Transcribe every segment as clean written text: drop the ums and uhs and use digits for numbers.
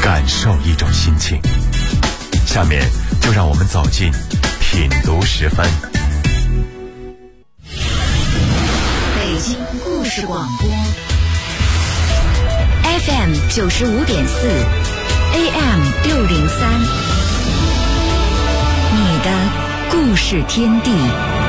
感受一种心情。下面就让我们走进品读10分。 北京故事广播 FM 95.4 AM 603，你的故事天地。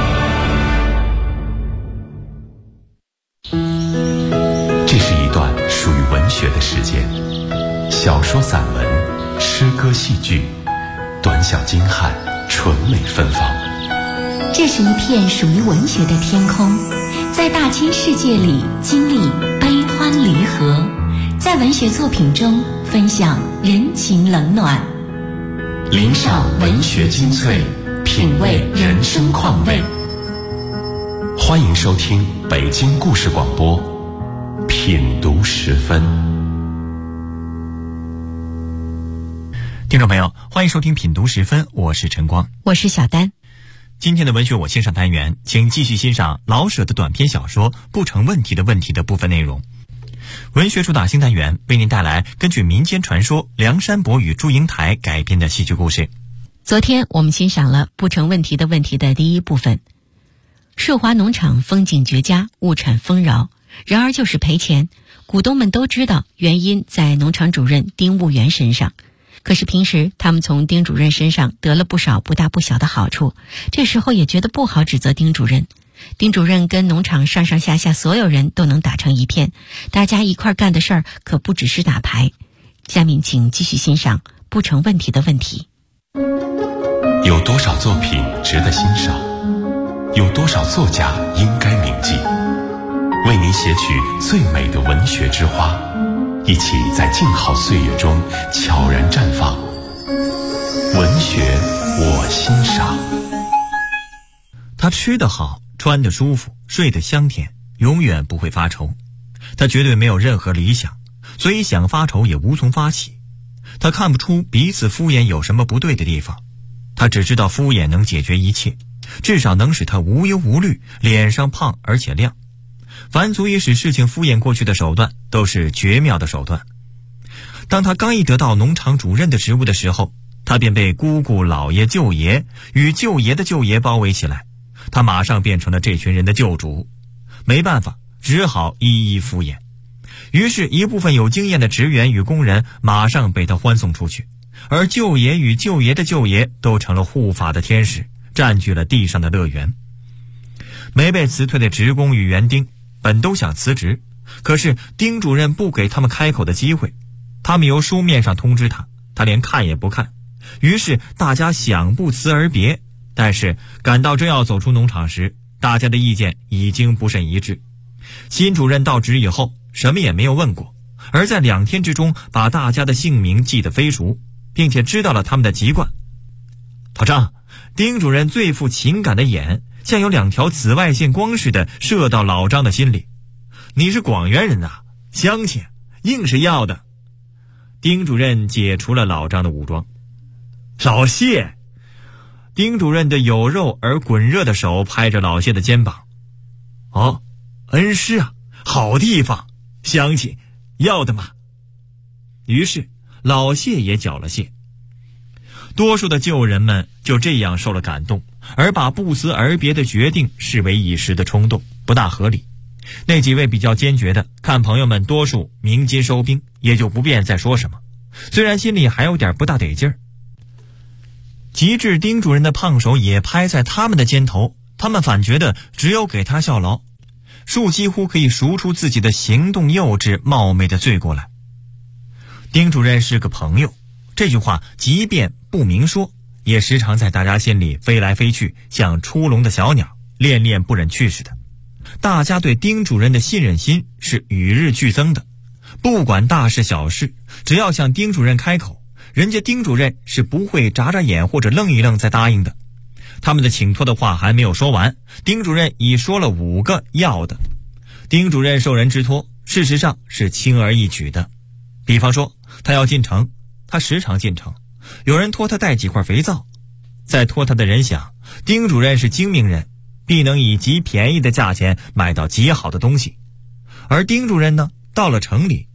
这是一段属于文学的时间，小说、散文、诗歌、戏剧，短小精悍，纯美芬芳。 这是一片属于文学的天空，在大千世界里经历悲欢离合，在文学作品中分享人情冷暖， 聆赏文学精粹，品味人生况味。欢迎收听北京故事广播品读10分。 听众朋友，欢迎收听品读10分，我是陈光， 我是小丹。 今天的文学我欣赏单元，请继续欣赏老舍的短篇小说《不成问题的问题》的部分内容。文学主打新单元为您带来根据民间传说梁山伯与祝英台改编的戏剧故事。 昨天我们欣赏了《不成问题的问题》的第一部分。顺华农场风景绝佳，物产丰饶，然而就是赔钱，股东们都知道原因在农场主任丁务员身上。可是平时他们从丁主任身上得了不少不大不小的好处，这时候也觉得不好指责丁主任。丁主任跟农场上上下下所有人都能打成一片，大家一块干的事儿可不只是打牌。下面请继续欣赏不成问题的问题。 有多少作品值得欣赏？有多少作家应该铭记？为您写取最美的文学之花，一起在静好岁月中悄然绽放。文学我欣赏。 他吃得好，穿得舒服，睡得香甜，永远不会发愁。他绝对没有任何理想，所以想发愁也无从发起。他看不出彼此敷衍有什么不对的地方，他只知道敷衍能解决一切，至少能使他无忧无虑，脸上胖而且亮。凡足以使事情敷衍过去的手段都是绝妙的手段。当他刚一得到农场主任的职务的时候，他便被姑姑、老爷、舅爷与舅爷的舅爷包围起来，他马上变成了这群人的救主。没办法，只好一一敷衍。于是一部分有经验的职员与工人马上被他欢送出去，而舅爷与舅爷的舅爷都成了护法的天使，占据了地上的乐园。没被辞退的职工与园丁本都想辞职，可是丁主任不给他们开口的机会。他们由书面上通知他，他连看也不看。于是大家想不辞而别，但是赶到真要走出农场时，大家的意见已经不甚一致。新主任到职以后什么也没有问过，而在2天之中把大家的姓名记得飞熟，并且知道了他们的籍贯。老张，丁主任最富情感的眼像有2条紫外线光似的射到老张的心里。你是广元人啊，乡亲硬是要的。丁主任解除了老张的武装。老谢，丁主任的有肉而滚热的手拍着老谢的肩膀。哦，恩师啊，好地方，乡亲要的嘛。于是老谢也缴了谢。多数的旧人们就这样受了感动，而把不辞而别的决定视为一时的冲动，不大合理。那几位比较坚决的，看朋友们多数鸣金收兵，也就不便再说什么，虽然心里还有点不大得劲儿。及至丁主任的胖手也拍在他们的肩头，他们反觉得只有给他效劳，树几乎可以赎出自己的行动幼稚冒昧的罪过来。丁主任是个朋友，这句话即便不明说，也时常在大家心里飞来飞去，像出笼的小鸟，恋恋不忍去似的。大家对丁主任的信任心是与日俱增的，不管大事小事，只要向丁主任开口，人家丁主任是不会眨眨眼或者愣一愣再答应的。他们的请托的话还没有说完，丁主任已说了5个要的。丁主任受人之托，事实上是轻而易举的。比方说他要进城，他时常进城，有人托他带几块肥皂，在托他的人想，丁主任是精明人，必能以极便宜的价钱买到极好的东西。而丁主任呢，到了城里，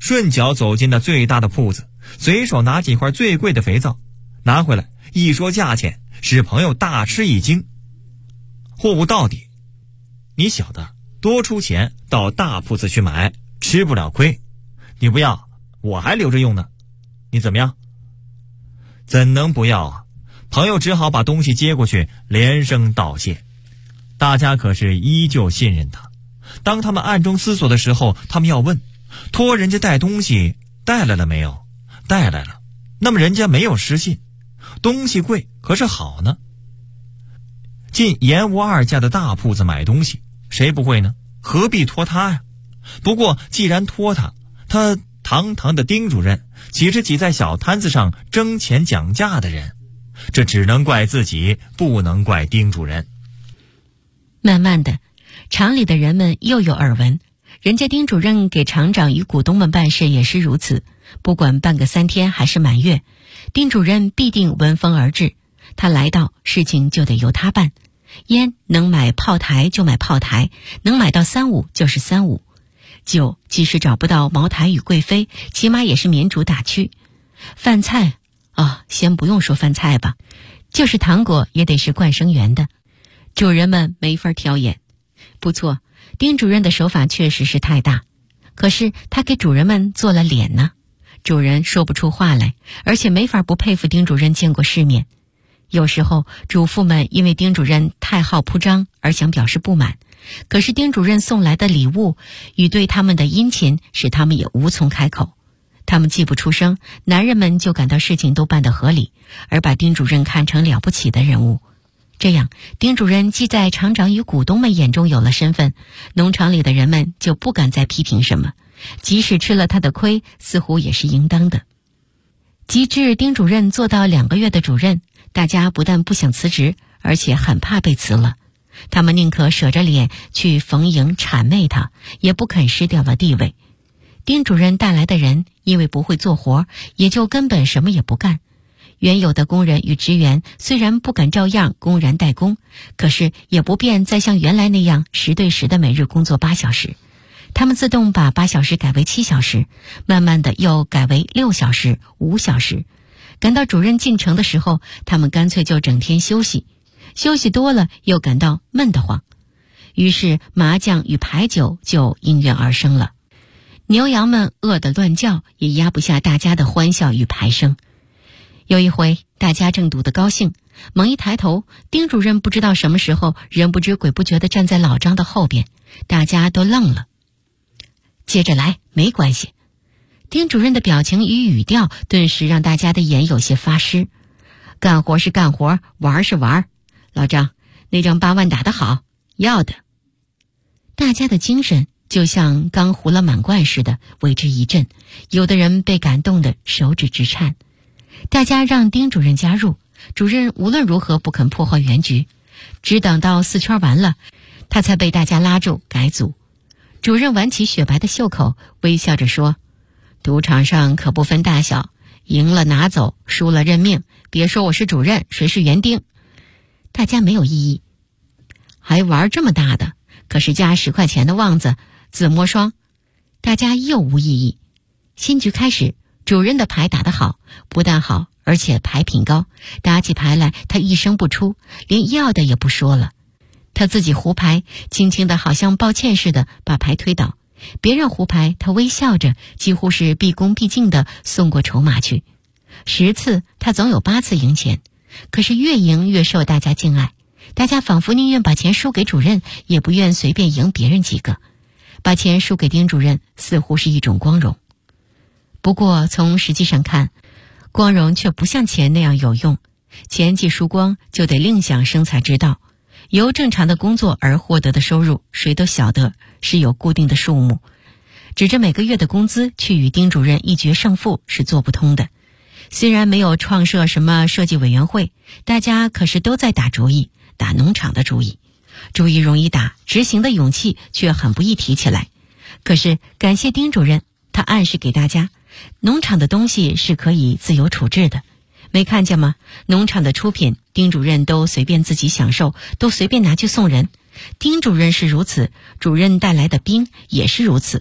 顺脚走进那最大的铺子，随手拿几块最贵的肥皂，拿回来一说价钱，使朋友大吃一惊。货物到底，你小的多出钱到大铺子去买，吃不了亏。你不要，我还留着用呢，你怎么样？怎能不要啊？朋友只好把东西接过去，连声道谢。大家可是依旧信任他。当他们暗中思索的时候，他们要问，托人家带东西带来了没有？带来了，那么人家没有失信，东西贵可是好呢。进言无二家的大铺子买东西，谁不会呢？何必托他呀？不过既然托他堂堂的丁主任岂是挤在小摊子上争钱讲价的人？这只能怪自己，不能怪丁主任。 慢慢的，厂里的人们又有耳闻，人家丁主任给厂长与股东们办事也是如此，不管办个3天还是满月，丁主任必定闻风而至，他来到，事情就得由他办。烟能买炮台就买炮台，能买到35就是35。酒即使找不到茅台与贵妃，起码也是绵竹打曲。饭菜先不用说饭菜吧，就是糖果也得是冠生园的。主人们没法挑眼。不错，丁主任的手法确实是太大，可是他给主人们做了脸呢，主人说不出话来，而且没法不佩服丁主任见过世面。有时候主妇们因为丁主任太好铺张而想表示不满，可是丁主任送来的礼物与对他们的殷勤使他们也无从开口。他们既不出声，男人们就感到事情都办得合理，而把丁主任看成了不起的人物。这样，丁主任既在厂长与股东们眼中有了身份，农场里的人们就不敢再批评什么，即使吃了他的亏，似乎也是应当的。及至丁主任做到2个月的主任，大家不但不想辞职，而且很怕被辞了。他们宁可舍着脸去逢迎谄媚他，也不肯失掉了地位。丁主任带来的人因为不会做活，也就根本什么也不干。原有的工人与职员虽然不敢照样公然怠工，可是也不便再像原来那样10对10的每日工作8小时。他们自动把8小时改为7小时，慢慢的又改为6小时、5小时。赶到主任进城的时候，他们干脆就整天休息，休息多了又感到闷得慌，于是麻将与牌九就应运而生了。牛羊们饿得乱叫，也压不下大家的欢笑与牌声。有一回，大家正赌得高兴，猛一抬头，丁主任不知道什么时候人不知鬼不觉地站在老张的后边，大家都愣了。接着来，没关系。丁主任的表情与语调顿时让大家的眼有些发湿。干活是干活，玩是玩。老张，那张8万打得好，要的。大家的精神就像刚糊了满罐似的，为之一振，有的人被感动得手指直颤。大家让丁主任加入，主任无论如何不肯破坏原局，只等到4圈完了，他才被大家拉住改组。主任挽起雪白的袖口，微笑着说，赌场上可不分大小，赢了拿走，输了认命，别说我是主任，谁是园丁。大家没有异议。还玩这么大的，可是加10块钱的旺子，自摸双。大家又无异议。新局开始，主任的牌打得好，不但好，而且牌品高。打起牌来，他一声不出，连要的也不说了。他自己胡牌，轻轻的好像抱歉似的把牌推倒。别人胡牌，他微笑着，几乎是毕恭毕敬的送过筹码去。10次，他总有8次赢钱。可是越赢越受大家敬爱，大家仿佛宁愿把钱输给主任，也不愿随便赢别人几个。把钱输给丁主任，似乎是一种光荣。不过从实际上看，光荣却不像钱那样有用。钱既输光，就得另想生财之道。由正常的工作而获得的收入，谁都晓得是有固定的数目，指着每个月的工资去与丁主任一决胜负是做不通的。虽然没有创设什么设计委员会，大家可是都在打主意，打农场的主意。主意容易打，执行的勇气却很不易提起来。可是感谢丁主任，他暗示给大家，农场的东西是可以自由处置的。没看见吗？农场的出品，丁主任都随便自己享受，都随便拿去送人。丁主任是如此，主任带来的兵也是如此。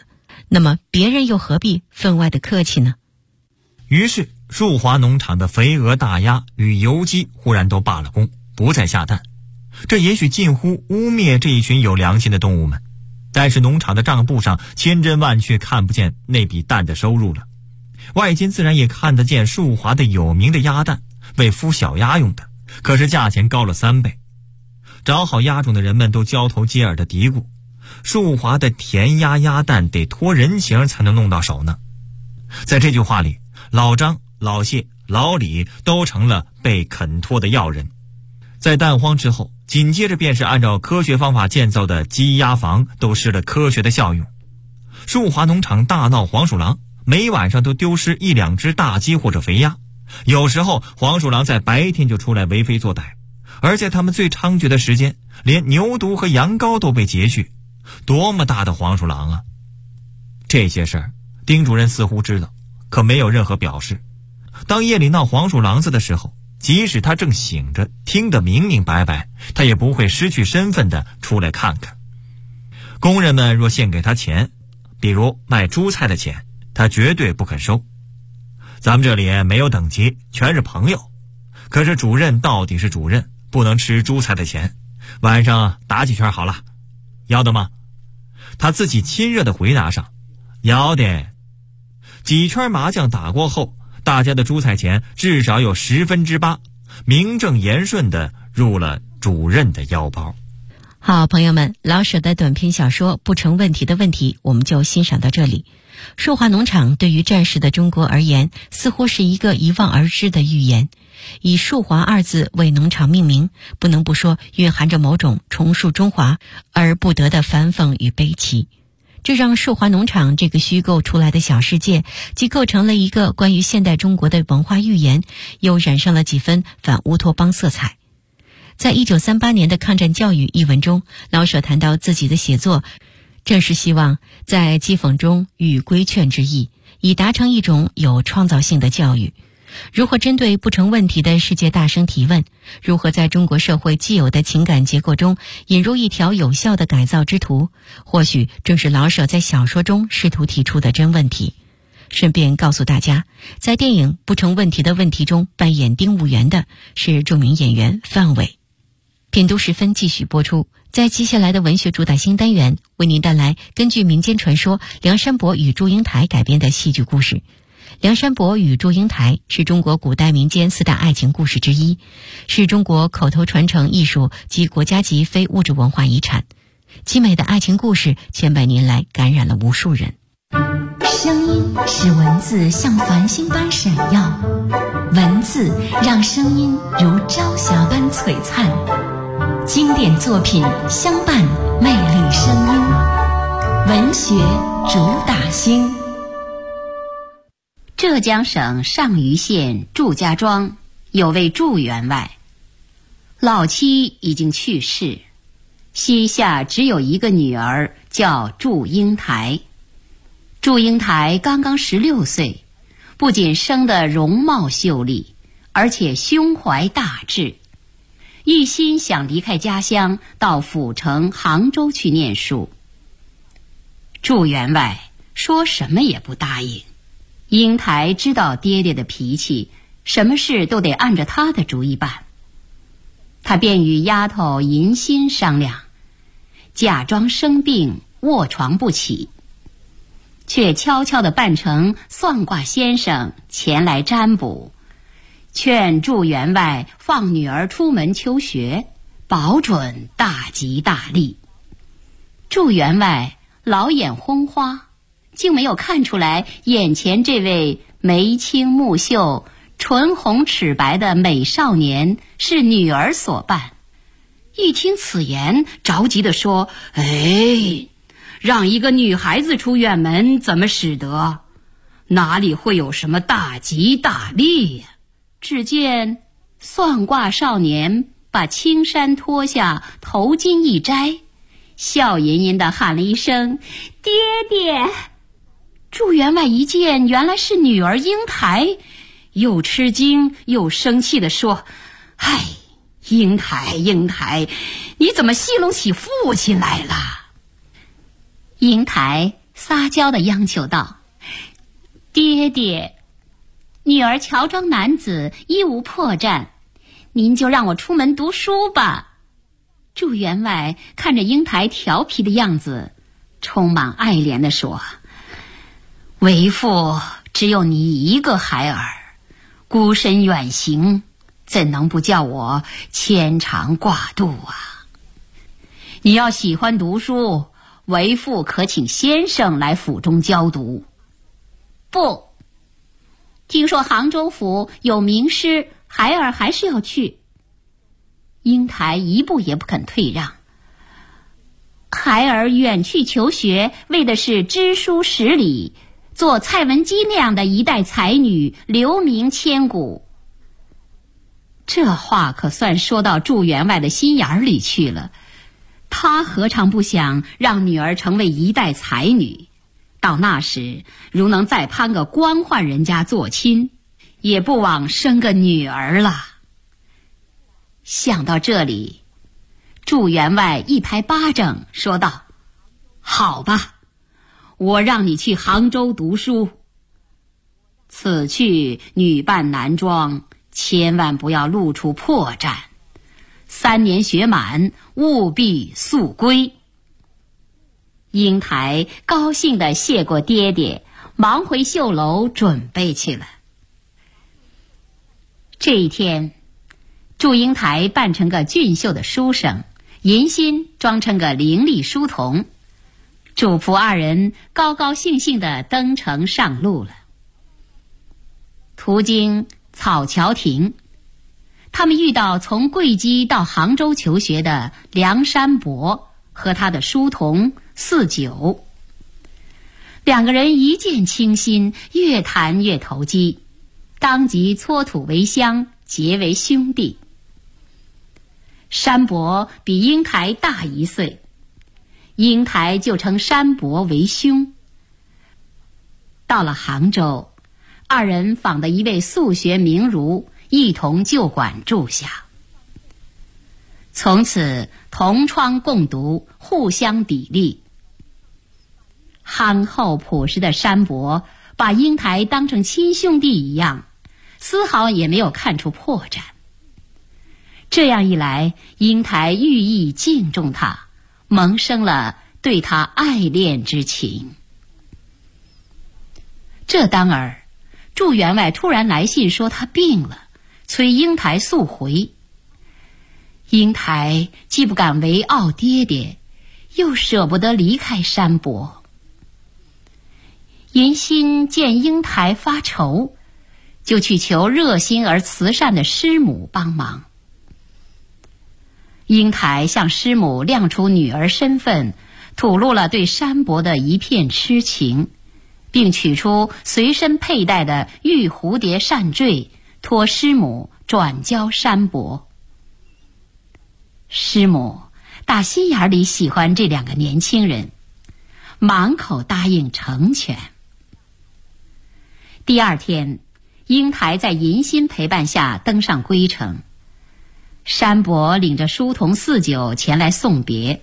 那么别人又何必分外的客气呢？ 于是树华农场的肥鹅、大鸭与油鸡忽然都罢了工，不再下蛋。这也许近乎污蔑这一群有良心的动物们，但是农场的账簿上千真万确看不见那笔蛋的收入了。外间自然也看得见树华的有名的鸭蛋，为孵小鸭用的，可是价钱高了3倍。找好鸭种的人们都交头接耳的嘀咕，树华的甜鸭蛋得托人情才能弄到手呢。在这句话里，老张、老谢、老李都成了被肯托的要人。在蛋荒之后，紧接着便是按照科学方法建造的鸡鸭房都失了科学的效用。树华农场大闹黄鼠狼，每晚上都丢失1、2只大鸡或者肥鸭，有时候黄鼠狼在白天就出来为非作歹，而在他们最猖獗的时间，连牛犊和羊羔都被劫去，多么大的黄鼠狼啊！这些事儿丁主任似乎知道，可没有任何表示。当夜里闹黄鼠狼子的时候，即使他正醒着，听得明明白白，他也不会失去身份的出来看看。工人们若献给他钱，比如卖猪菜的钱，他绝对不肯收。咱们这里没有等级，全是朋友。可是主任到底是主任，不能吃猪菜的钱。晚上打几圈好了，要的吗？他自己亲热的回答上，要的。几圈麻将打过后，大家的猪菜钱至少有8%，名正言顺地入了主任的腰包。 好，朋友们，老舍的短篇小说《不成问题的问题》我们就欣赏到这里。树华农场对于战时的中国而言，似乎是一个遗忘而知的寓言。以树华2字为农场命名，不能不说蕴含着某种重塑中华而不得的反讽与悲戚。这让树华农场这个虚构出来的小世界，既构成了一个关于现代中国的文化寓言，又染上了几分反乌托邦色彩。在1938年的抗战教育一文中，老舍谈到自己的写作正是希望在讥讽中予规劝之意，以达成一种有创造性的教育。如何针对不成问题的世界大声提问，如何在中国社会既有的情感结构中引入一条有效的改造之途，或许正是老舍在小说中试图提出的真问题。顺便告诉大家，在电影《不成问题的问题》中扮演丁务员的是著名演员范伟。品读时分继续播出，在接下来的文学主打新单元，为您带来根据民间传说梁山伯与祝英台改编的戏剧故事。梁山伯与祝英台是中国古代民间4大爱情故事之一，是中国口头传承艺术及国家级非物质文化遗产。凄美的爱情故事千百年来感染了无数人。 声音使文字像繁星般闪耀，文字让声音如朝霞般璀璨。经典作品相伴魅力声音，文学主打星。 浙江省上虞县祝家庄有位祝员外，老妻已经去世，膝下只有一个女儿，叫祝英台。祝英台刚刚16岁，不仅生得容貌秀丽，而且胸怀大志，一心想离开家乡到府城杭州去念书。祝员外说什么也不答应。英台知道爹爹的脾气，什么事都得按着他的主意办。他便与丫头银心商量，假装生病卧床不起，却悄悄地扮成算卦先生前来占卜，劝祝员外放女儿出门求学，保准大吉大利。祝员外老眼昏花，竟没有看出来眼前这位眉清目秀、唇红齿白的美少年是女儿所扮。一听此言，着急地说：“哎，让一个女孩子出远门怎么使得？哪里会有什么大吉大利呀？”只见算卦少年把青衫脱下，头巾一摘，笑吟吟地喊了一声：“爹爹！”祝员外一见原来是女儿英台，又吃惊又生气地说：“唉，英台，你怎么戏弄起父亲来了？”英台撒娇地央求道：“爹爹，女儿乔装男子，一无破绽，您就让我出门读书吧。”祝员外看着英台调皮的样子，充满爱怜地说：“为父只有你一个孩儿，孤身远行，怎能不叫我牵肠挂肚啊？你要喜欢读书，为父可请先生来府中教读。”“不，听说杭州府有名师，孩儿还是要去。”英台一步也不肯退让。“孩儿远去求学，为的是知书识礼，做蔡文姬那样的一代才女，留名千古。”这话可算说到祝员外的心眼里去了。他何尝不想让女儿成为一代才女？到那时，如能再攀个官宦人家做亲，也不枉生个女儿了。想到这里，祝员外一拍巴掌说道：“好吧，我让你去杭州读书。此去女扮男装，千万不要露出破绽。3年学满，务必速归。”英台高兴地谢过爹爹，忙回绣楼准备去了。这一天，祝英台扮成个俊秀的书生，银心装成个伶俐书童，主仆2人高高兴兴地登城上路了。途经草桥亭，他们遇到从贵溪到杭州求学的梁山伯和他的书童四九。2个人一见倾心，越谈越投机，当即搓土为乡，结为兄弟。山伯比英台大1岁，英台就称山伯为兄。到了杭州，2人访的一位素学名儒，一同就馆住下。从此同窗共读，互相砥砺。憨厚朴实的山伯把英台当成亲兄弟一样，丝毫也没有看出破绽。这样一来，英台寓意敬重他，萌生了对他爱恋之情。这当儿，祝员外突然来信说他病了，催英台速回。英台既不敢违拗爹爹，又舍不得离开山伯。银心见英台发愁，就去求热心而慈善的师母帮忙。英台向师母亮出女儿身份，吐露了对山伯的一片痴情，并取出随身佩戴的玉蝴蝶扇坠，托师母转交山伯。师母打心眼里喜欢这2个年轻人，满口答应成全。第2天，英台在银心陪伴下登上归程，山伯领着书童四九前来送别。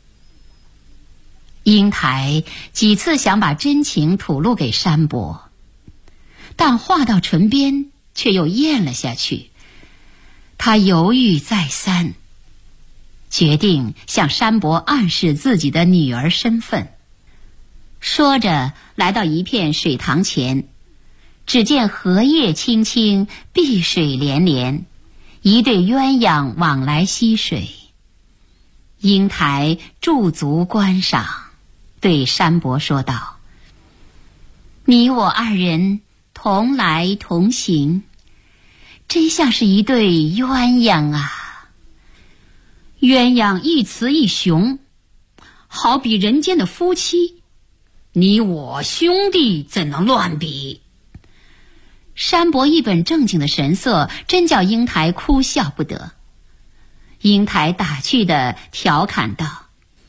英台几次想把真情吐露给山伯，但话到唇边却又咽了下去。他犹豫再三，决定向山伯暗示自己的女儿身份。说着来到一片水塘前，只见荷叶青青，碧水连连，一对鸳鸯往来嬉水。英台驻足观赏，对山伯说道：“你我2人同来同行，真像是一对鸳鸯啊！鸳鸯一雌一雄，好比人间的夫妻，你我兄弟怎能乱比？”山伯一本正经的神色，真叫英台哭笑不得。英台打趣地调侃道：“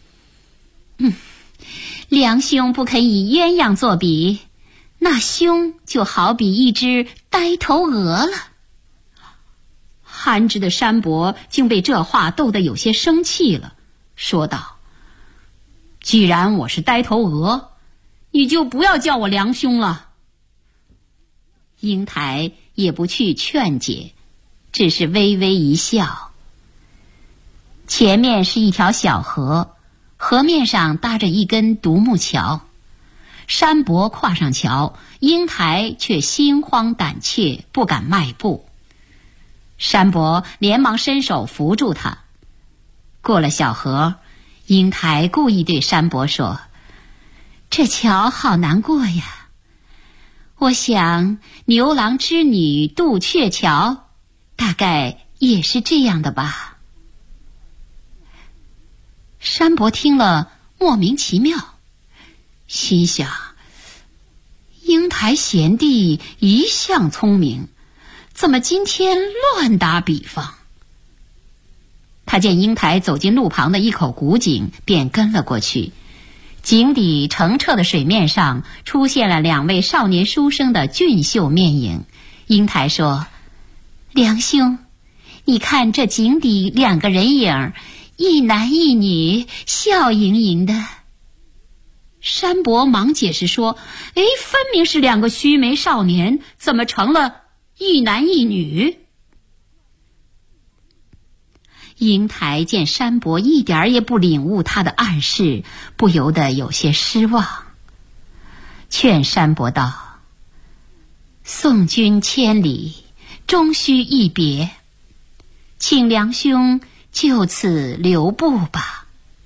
梁兄不肯以鸳鸯作比，那兄就好比一只呆头鹅了。”憨直的山伯竟被这话逗得有些生气了，说道：“既然我是呆头鹅， 你就不要叫我梁兄了。英台也不去劝解，只是微微一笑。前面是一条小河，河面上搭着一根独木桥。山伯跨上桥，英台却心慌胆怯，不敢迈步。山伯连忙伸手扶住他。过了小河，英台故意对山伯说：“这桥好难过呀，我想牛郎织女渡鹊桥，大概也是这样的吧。”山伯听了莫名其妙，心想：英台贤弟一向聪明，怎么今天乱打比方？他见英台走进路旁的一口古井，便跟了过去。井底澄澈的水面上出现了两位少年书生的俊秀面影。英台说：“梁兄，你看这井底两个人影，一男一女，笑盈盈的。”山伯忙解释说：“分明是两个须眉少年，怎么成了一男一女？”英台见山伯一点也不领悟他的暗示，不由得有些失望，劝山伯道：“送君千里，终须一别，请梁兄就此留步吧。”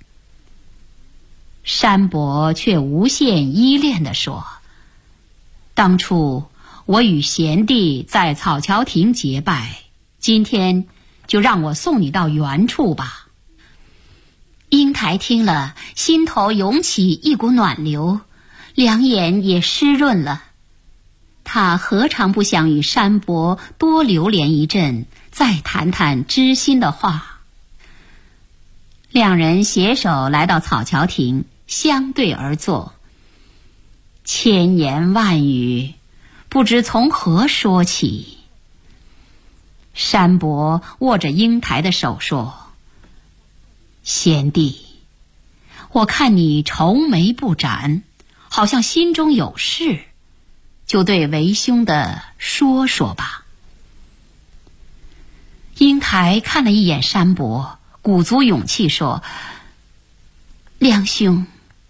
山伯却无限依恋地说：“当初我与贤弟在草桥亭结拜，今天就让我送你到原处吧。”英台听了，心头涌起一股暖流，两眼也湿润了。他何尝不想与山伯多流连一阵，再谈谈知心的话。两人携手来到草桥亭，相对而坐。千言万语，不知从何说起。山伯握着英台的手说：“贤弟，我看你愁眉不展，好像心中有事，就对为兄的说说吧。”英台看了一眼山伯，鼓足勇气说：“梁兄，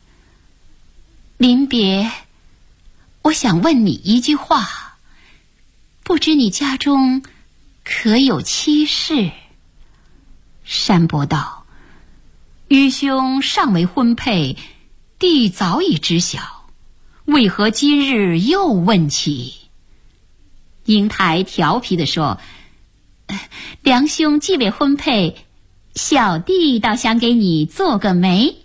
临别，我想问你一句话，不知你家中可有妻室？”山伯道：“愚兄尚未婚配，弟早已知晓，为何今日又问起？”英台调皮地说：“梁兄既未婚配，小弟倒想给你做个媒。”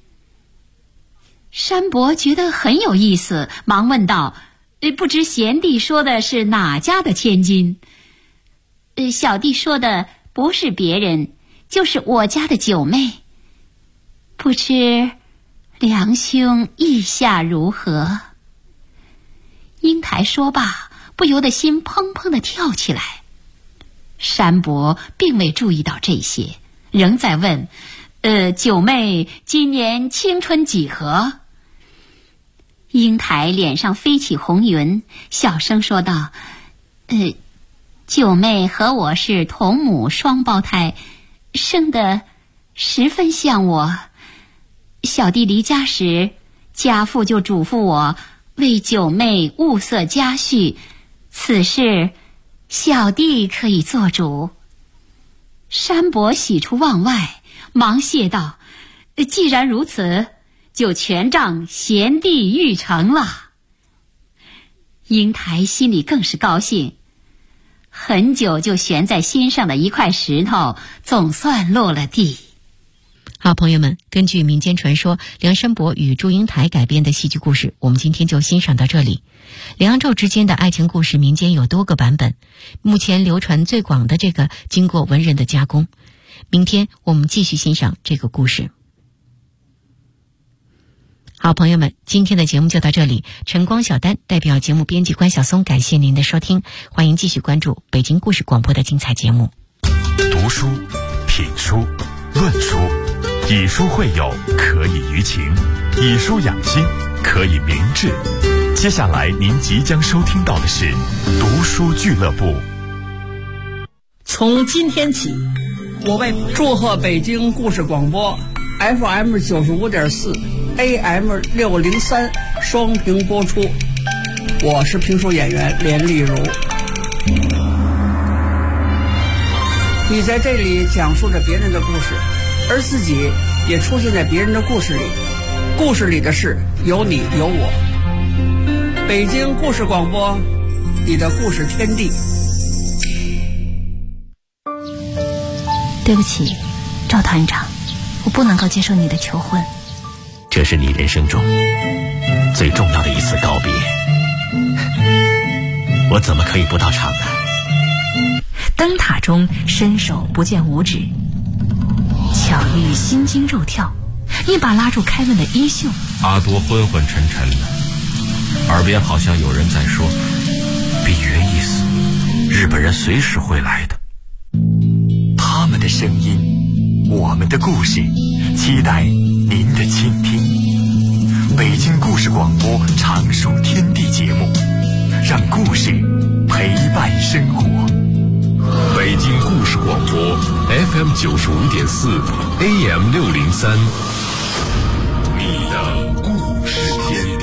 山伯觉得很有意思，忙问道：“不知贤弟说的是哪家的千金？”“小弟说的不是别人，就是我家的九妹。不知梁兄意下如何？”英台说罢，不由得心砰砰地跳起来。山伯并未注意到这些，仍在问：“九妹今年青春几何？”英台脸上飞起红云，小声说道：“九妹和我是同母双胞胎，生得十分像我。小弟离家时，家父就嘱咐我为九妹物色家婿，此事小弟可以做主。”山伯喜出望外，忙谢道：“既然如此，就全仗贤弟玉成了。”英台心里更是高兴，很久就悬在心上的一块石头总算落了地。 好，朋友们，根据民间传说梁山伯与祝英台改编的戏剧故事，我们今天就欣赏到这里。梁祝之间的爱情故事民间有多个版本，目前流传最广的这个经过文人的加工。明天我们继续欣赏这个故事。好，朋友们，今天的节目就到这里。晨光小丹代表节目编辑关晓松，感谢您的收听，欢迎继续关注北京故事广播的精彩节目。 读书、品书、论书，以书会友，可以娱情；以书养心， 可以明智。接下来您即将收听到的是读书俱乐部。 从今天起，我为祝贺北京故事广播 FM 95.4 AM 603双屏播出。我是评书演员连丽如。你在这里讲述着别人的故事，而自己也出现在别人的故事里，故事里的事有你有我。北京故事广播，你的故事天地。 对不起，赵团长，我不能够接受你的求婚。 这是你人生中最重要的一次告别，我怎么可以不到场呢？ 灯塔中伸手不见五指，巧遇心惊肉跳，一把拉住凯文的衣袖。 阿多昏昏沉沉的，耳边好像有人在说：比约一死，日本人随时会来的。 他们的声音，我们的故事，期待您的倾听。北京故事广播常数天地节目，让故事陪伴生活。 北京故事广播 FM 95.4 AM 603，你的故事天地。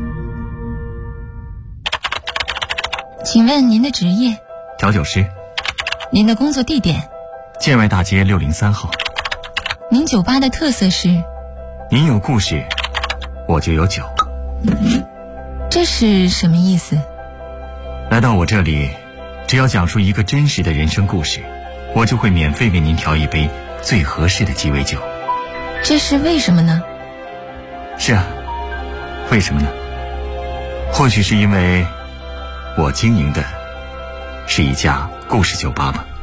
请问您的职业？ 调酒师。 您的工作地点？ 建外大街603号。 您酒吧的特色是？ 您有故事，我就有酒。 这是什么意思？ 来到我这里，只要讲述一个真实的人生故事，我就会免费为您调一杯最合适的鸡尾酒。 这是为什么呢？ 是啊，为什么呢？或许是因为我经营的是一家故事酒吧吧。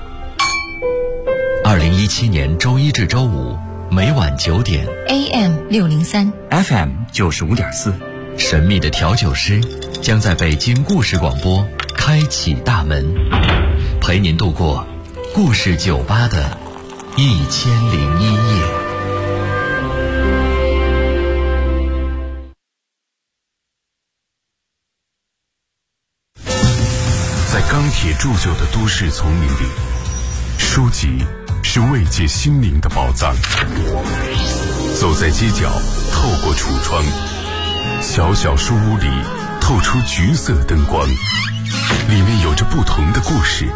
2017年周一至周五每晚9点 AM 603 FM 95.4， 神秘的调酒师将在北京故事广播开启大门，陪您度过故事酒吧的1001夜。 在钢铁铸就的都市丛林里，书籍是慰藉心灵的宝藏。走在街角，透过橱窗，小小书屋里透出橘色灯光，里面有着不同的故事。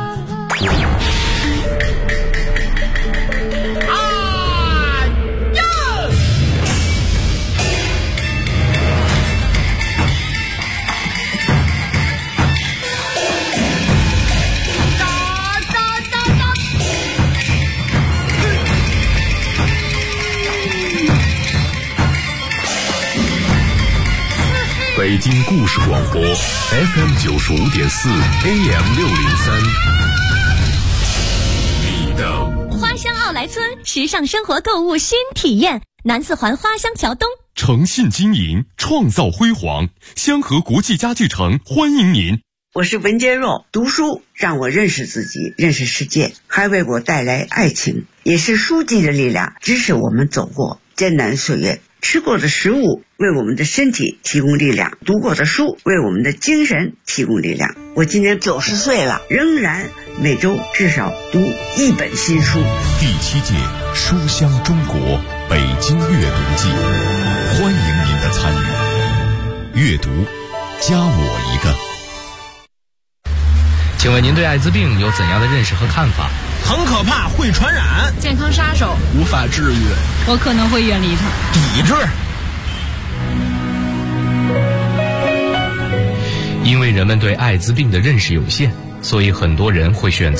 北京故事广播 FM 95.4 AM 603，你的花乡奥莱村时尚生活购物新体验，南四环花乡桥东， 诚信经营，创造辉煌，香河国际家具城欢迎您。 我是文坚若，读书让我认识自己，认识世界，还为我带来爱情，也是书籍的力量支持我们走过艰难岁月。吃过的食物为我们的身体提供力量，读过的书为我们的精神提供力量。我今年90岁了，仍然每周至少读1本新书。 第7届书香中国北京阅读季，欢迎您的参与。阅读，加我一个。 请问您对艾滋病有怎样的认识和看法？ 很可怕，会传染， 健康杀手， 无法治愈， 我可能会远离它。 抵制。 因为人们对艾滋病的认识有限，所以很多人会选择